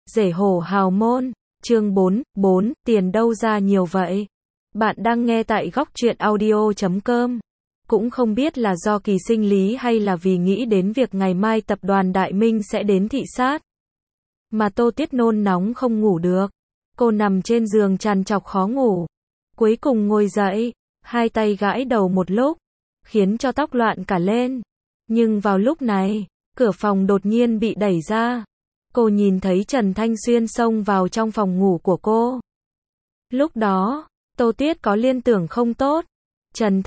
Rể hổ hào môn, chương 4, tiền đâu ra nhiều vậy? Bạn đang nghe tại góc truyện audio.com. Cũng không biết là do kỳ sinh lý hay là vì nghĩ đến việc ngày mai tập đoàn Đại Minh sẽ đến thị sát. Mà Tô Tuyết nôn nóng không ngủ được. Cô nằm trên giường trằn trọc khó ngủ. Cuối cùng ngồi dậy, hai tay gãi đầu một lúc, khiến cho tóc loạn cả lên. Nhưng vào lúc này, cửa phòng đột nhiên bị đẩy ra. Cô nhìn thấy Trần Thanh Xuyên xông vào trong phòng ngủ của cô. Lúc đó, Tô Tuyết có liên tưởng không tốt. Trần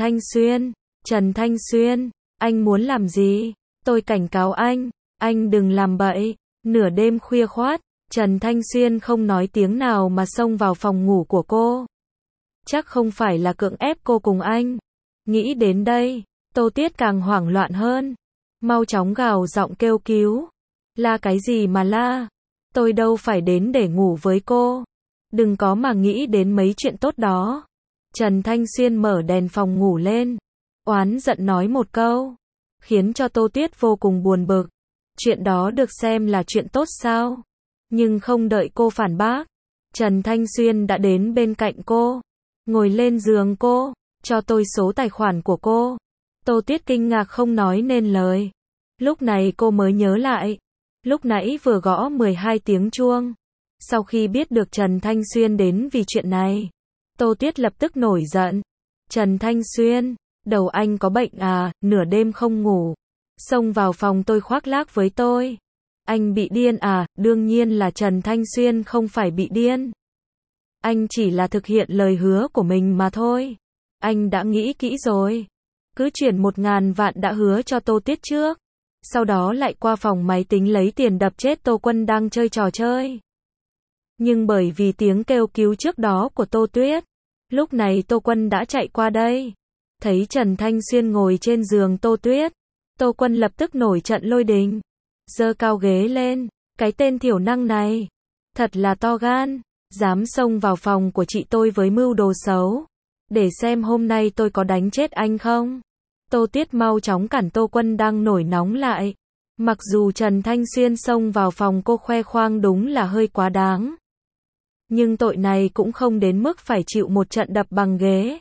Thanh Xuyên, anh muốn làm gì? Tôi cảnh cáo anh đừng làm bậy. Nửa đêm khuya khoắt, Trần Thanh Xuyên không nói tiếng nào mà xông vào phòng ngủ của cô. Chắc không phải là cưỡng ép cô cùng anh. Nghĩ đến đây, Tô Tuyết càng hoảng loạn hơn. Mau chóng gào giọng kêu cứu. La cái gì mà la? Tôi đâu phải đến để ngủ với cô. Đừng có mà nghĩ đến mấy chuyện tốt đó. Trần Thanh Xuyên mở đèn phòng ngủ lên, oán giận nói một câu, khiến cho Tô Tuyết vô cùng buồn bực. Chuyện đó được xem là chuyện tốt sao? Nhưng không đợi cô phản bác, Trần Thanh Xuyên đã đến bên cạnh cô, ngồi lên giường cô, cho tôi số tài khoản của cô. Tô Tuyết kinh ngạc không nói nên lời. Lúc này cô mới nhớ lại, lúc nãy vừa gõ 12 tiếng chuông. Sau khi biết được Trần Thanh Xuyên đến vì chuyện này, Tô Tuyết lập tức nổi giận. Trần Thanh Xuyên, đầu anh có bệnh à, nửa đêm không ngủ, xông vào phòng tôi khoác lác với tôi. Anh bị điên à? Đương nhiên là Trần Thanh Xuyên không phải bị điên. Anh chỉ là thực hiện lời hứa của mình mà thôi. Anh đã nghĩ kỹ rồi. Cứ chuyển 1.000 vạn đã hứa cho Tô Tuyết trước. Sau đó lại qua phòng máy tính lấy tiền đập chết Tô Quân đang chơi trò chơi. Nhưng bởi vì tiếng kêu cứu trước đó của Tô Tuyết, lúc này Tô Quân đã chạy qua đây. Thấy Trần Thanh Xuyên ngồi trên giường Tô Tuyết, Tô Quân lập tức nổi trận lôi đình. Giơ cao ghế lên, cái tên thiểu năng này, thật là to gan, dám xông vào phòng của chị tôi với mưu đồ xấu. Để xem hôm nay tôi có đánh chết anh không? Tô Tuyết mau chóng cản Tô Quân đang nổi nóng lại. Mặc dù Trần Thanh Xuyên xông vào phòng cô khoe khoang đúng là hơi quá đáng. Nhưng tội này cũng không đến mức phải chịu một trận đập bằng ghế.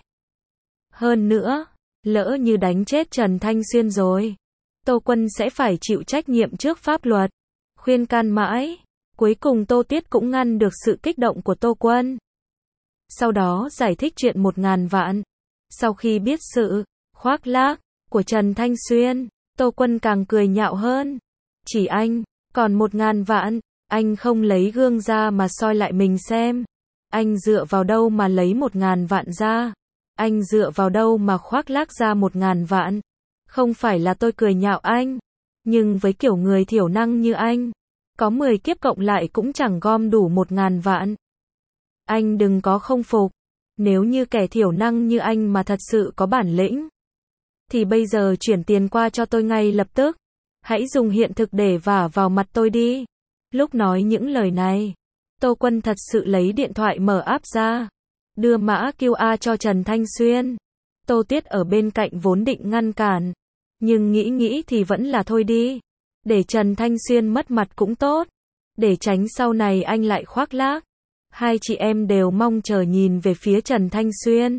Hơn nữa, lỡ như đánh chết Trần Thanh Xuyên rồi, Tô Quân sẽ phải chịu trách nhiệm trước pháp luật. Khuyên can mãi, cuối cùng Tô Tuyết cũng ngăn được sự kích động của Tô Quân. Sau đó giải thích chuyện 1.000 vạn. Sau khi biết sự khoác lác của Trần Thanh Xuyên, Tô Quân càng cười nhạo hơn. Chỉ anh, còn 1.000 vạn, anh không lấy gương ra mà soi lại mình xem. Anh dựa vào đâu mà lấy 1.000 vạn ra? Anh dựa vào đâu mà khoác lác ra 1.000 vạn? Không phải là tôi cười nhạo anh, nhưng với kiểu người thiểu năng như anh, có 10 kiếp cộng lại cũng chẳng gom đủ 1.000 vạn. Anh đừng có không phục. Nếu như kẻ thiểu năng như anh mà thật sự có bản lĩnh, thì bây giờ chuyển tiền qua cho tôi ngay lập tức. Hãy dùng hiện thực để vả vào mặt tôi đi. Lúc nói những lời này, Tô Quân thật sự lấy điện thoại mở app ra, đưa mã QR cho Trần Thanh Xuyên. Tô Tuyết ở bên cạnh vốn định ngăn cản, nhưng nghĩ thì vẫn là thôi đi. Để Trần Thanh Xuyên mất mặt cũng tốt, để tránh sau này anh lại khoác lác. Hai chị em đều mong chờ nhìn về phía Trần Thanh Xuyên,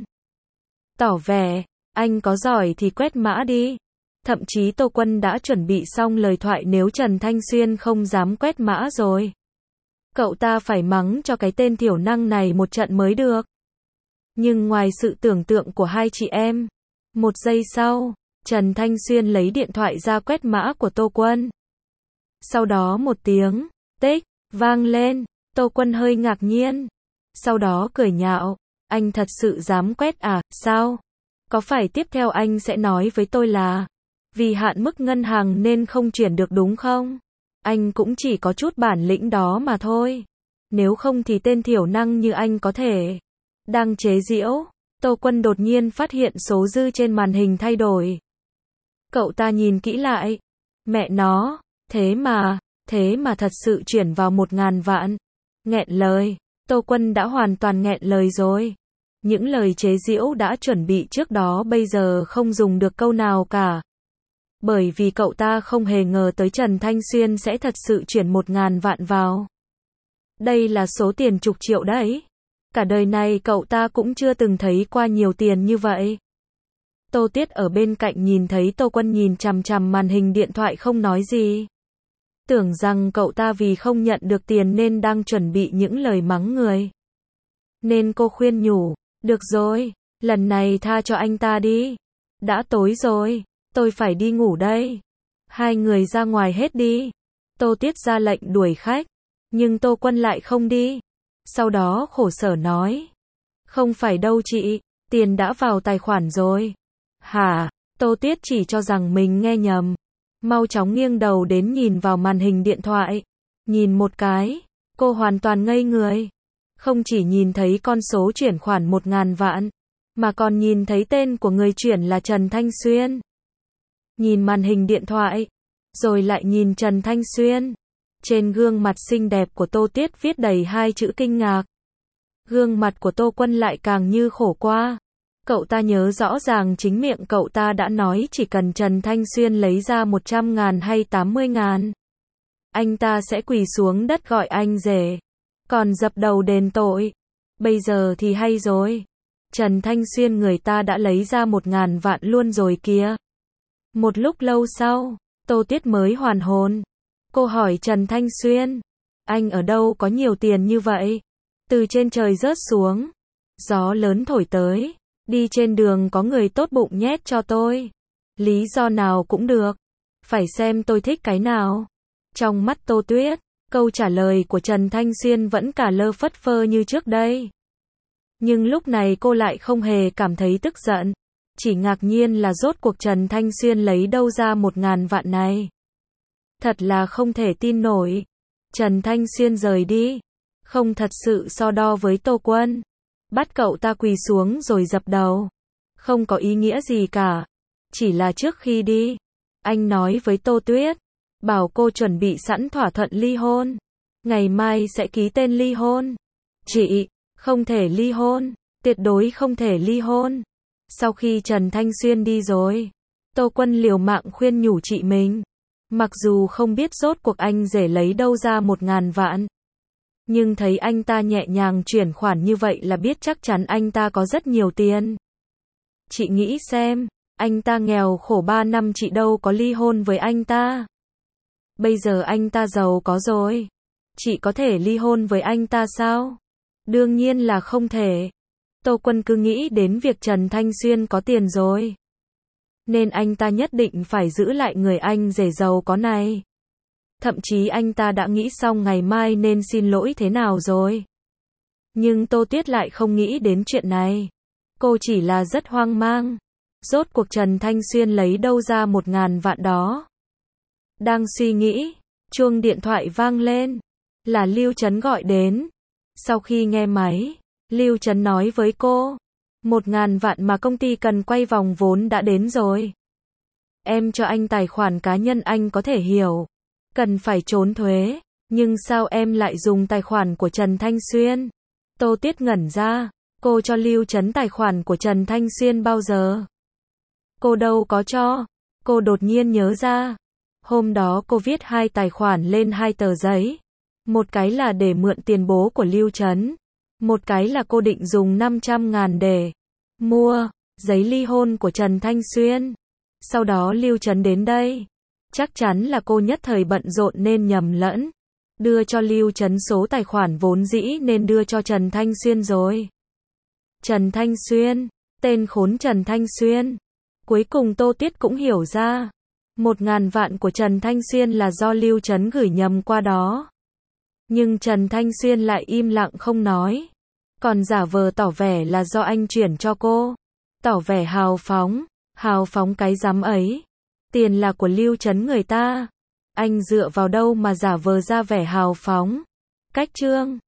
tỏ vẻ, anh có giỏi thì quét mã đi. Thậm chí Tô Quân đã chuẩn bị xong lời thoại nếu Trần Thanh Xuyên không dám quét mã rồi. Cậu ta phải mắng cho cái tên thiểu năng này một trận mới được. Nhưng ngoài sự tưởng tượng của hai chị em, một giây sau, Trần Thanh Xuyên lấy điện thoại ra quét mã của Tô Quân. Sau đó một tiếng tích vang lên, Tô Quân hơi ngạc nhiên. Sau đó cười nhạo, anh thật sự dám quét à? Sao? Có phải tiếp theo anh sẽ nói với tôi là vì hạn mức ngân hàng nên không chuyển được đúng không? Anh cũng chỉ có chút bản lĩnh đó mà thôi. Nếu không thì tên thiểu năng như anh có thể. Đang chế giễu, Tô Quân đột nhiên phát hiện số dư trên màn hình thay đổi. Cậu ta nhìn kỹ lại. Mẹ nó, thế mà thật sự chuyển vào 1.000 vạn. Nghẹn lời, Tô Quân đã hoàn toàn nghẹn lời rồi. Những lời chế giễu đã chuẩn bị trước đó bây giờ không dùng được câu nào cả. Bởi vì cậu ta không hề ngờ tới Trần Thanh Xuyên sẽ thật sự chuyển 1.000 vạn vào. Đây là số tiền chục triệu đấy. Cả đời này cậu ta cũng chưa từng thấy qua nhiều tiền như vậy. Tô Tuyết ở bên cạnh nhìn thấy Tô Quân nhìn chằm chằm màn hình điện thoại không nói gì. Tưởng rằng cậu ta vì không nhận được tiền nên đang chuẩn bị những lời mắng người. Nên cô khuyên nhủ, được rồi, lần này tha cho anh ta đi. Đã tối rồi, tôi phải đi ngủ đây. Hai người ra ngoài hết đi. Tô Tuyết ra lệnh đuổi khách, nhưng Tô Quân lại không đi. Sau đó khổ sở nói, không phải đâu chị, tiền đã vào tài khoản rồi. Hả? Tô Tuyết chỉ cho rằng mình nghe nhầm. Mau chóng nghiêng đầu đến nhìn vào màn hình điện thoại. Nhìn một cái, cô hoàn toàn ngây người. Không chỉ nhìn thấy con số chuyển khoản 1.000 vạn, mà còn nhìn thấy tên của người chuyển là Trần Thanh Xuyên. Nhìn màn hình điện thoại, rồi lại nhìn Trần Thanh Xuyên. Trên gương mặt xinh đẹp của Tô Tuyết viết đầy hai chữ kinh ngạc. Gương mặt của Tô Quân lại càng như khổ qua. Cậu ta nhớ rõ ràng chính miệng cậu ta đã nói chỉ cần Trần Thanh Xuyên lấy ra 100.000 hay 80.000, anh ta sẽ quỳ xuống đất gọi anh rể, còn dập đầu đền tội. Bây giờ thì hay rồi. Trần Thanh Xuyên người ta đã lấy ra 1.000 vạn luôn rồi kìa. Một lúc lâu sau, Tô Tuyết mới hoàn hồn. Cô hỏi Trần Thanh Xuyên, anh ở đâu có nhiều tiền như vậy? Từ trên trời rớt xuống, gió lớn thổi tới, đi trên đường có người tốt bụng nhét cho tôi. Lý do nào cũng được, phải xem tôi thích cái nào. Trong mắt Tô Tuyết, câu trả lời của Trần Thanh Xuyên vẫn cả lơ phất phơ như trước đây. Nhưng lúc này cô lại không hề cảm thấy tức giận, chỉ ngạc nhiên là rốt cuộc Trần Thanh Xuyên lấy đâu ra 1.000 vạn này. Thật là không thể tin nổi. Trần Thanh Xuyên rời đi, không thật sự so đo với Tô Quân. Bắt cậu ta quỳ xuống rồi dập đầu. Không có ý nghĩa gì cả. Chỉ là trước khi đi, anh nói với Tô Tuyết, bảo cô chuẩn bị sẵn thỏa thuận ly hôn. Ngày mai sẽ ký tên ly hôn. Chị, không thể ly hôn, tuyệt đối không thể ly hôn. Sau khi Trần Thanh Xuyên đi rồi, Tô Quân liều mạng khuyên nhủ chị mình. Mặc dù không biết rốt cuộc anh rể lấy đâu ra 1.000 vạn, nhưng thấy anh ta nhẹ nhàng chuyển khoản như vậy là biết chắc chắn anh ta có rất nhiều tiền. Chị nghĩ xem, anh ta nghèo khổ 3 năm chị đâu có ly hôn với anh ta. Bây giờ anh ta giàu có rồi, chị có thể ly hôn với anh ta sao? Đương nhiên là không thể. Tô Quân cứ nghĩ đến việc Trần Thanh Xuyên có tiền rồi, nên anh ta nhất định phải giữ lại người anh rể giàu có này. Thậm chí anh ta đã nghĩ xong ngày mai nên xin lỗi thế nào rồi. Nhưng Tô Tuyết lại không nghĩ đến chuyện này. Cô chỉ là rất hoang mang. Rốt cuộc Trần Thanh Xuyên lấy đâu ra 1.000 vạn đó. Đang suy nghĩ, chuông điện thoại vang lên. Là Lưu Trấn gọi đến. Sau khi nghe máy, Lưu Trấn nói với cô, 1.000 vạn mà công ty cần quay vòng vốn đã đến rồi. Em cho anh tài khoản cá nhân anh có thể hiểu, cần phải trốn thuế, nhưng sao em lại dùng tài khoản của Trần Thanh Xuyên? Tô Tuyết ngẩn ra, cô cho Lưu Trấn tài khoản của Trần Thanh Xuyên bao giờ? Cô đâu có cho. Cô đột nhiên nhớ ra, hôm đó cô viết 2 tài khoản lên 2 tờ giấy. Một cái là để mượn tiền bố của Lưu Trấn, một cái là cô định dùng 500.000 để mua giấy ly hôn của Trần Thanh Xuyên. Sau đó Lưu Trấn đến đây, chắc chắn là cô nhất thời bận rộn nên nhầm lẫn, đưa cho Lưu Trấn số tài khoản vốn dĩ nên đưa cho Trần Thanh Xuyên rồi. Trần Thanh Xuyên, tên khốn Trần Thanh Xuyên. Cuối cùng Tô Tuyết cũng hiểu ra, 1.000 vạn của Trần Thanh Xuyên là do Lưu Trấn gửi nhầm qua đó. Nhưng Trần Thanh Xuyên lại im lặng không nói, còn giả vờ tỏ vẻ là do anh chuyển cho cô, tỏ vẻ hào phóng cái dám ấy. Tiền là của Lưu Trấn người ta, anh dựa vào đâu mà giả vờ ra vẻ hào phóng. Cách chương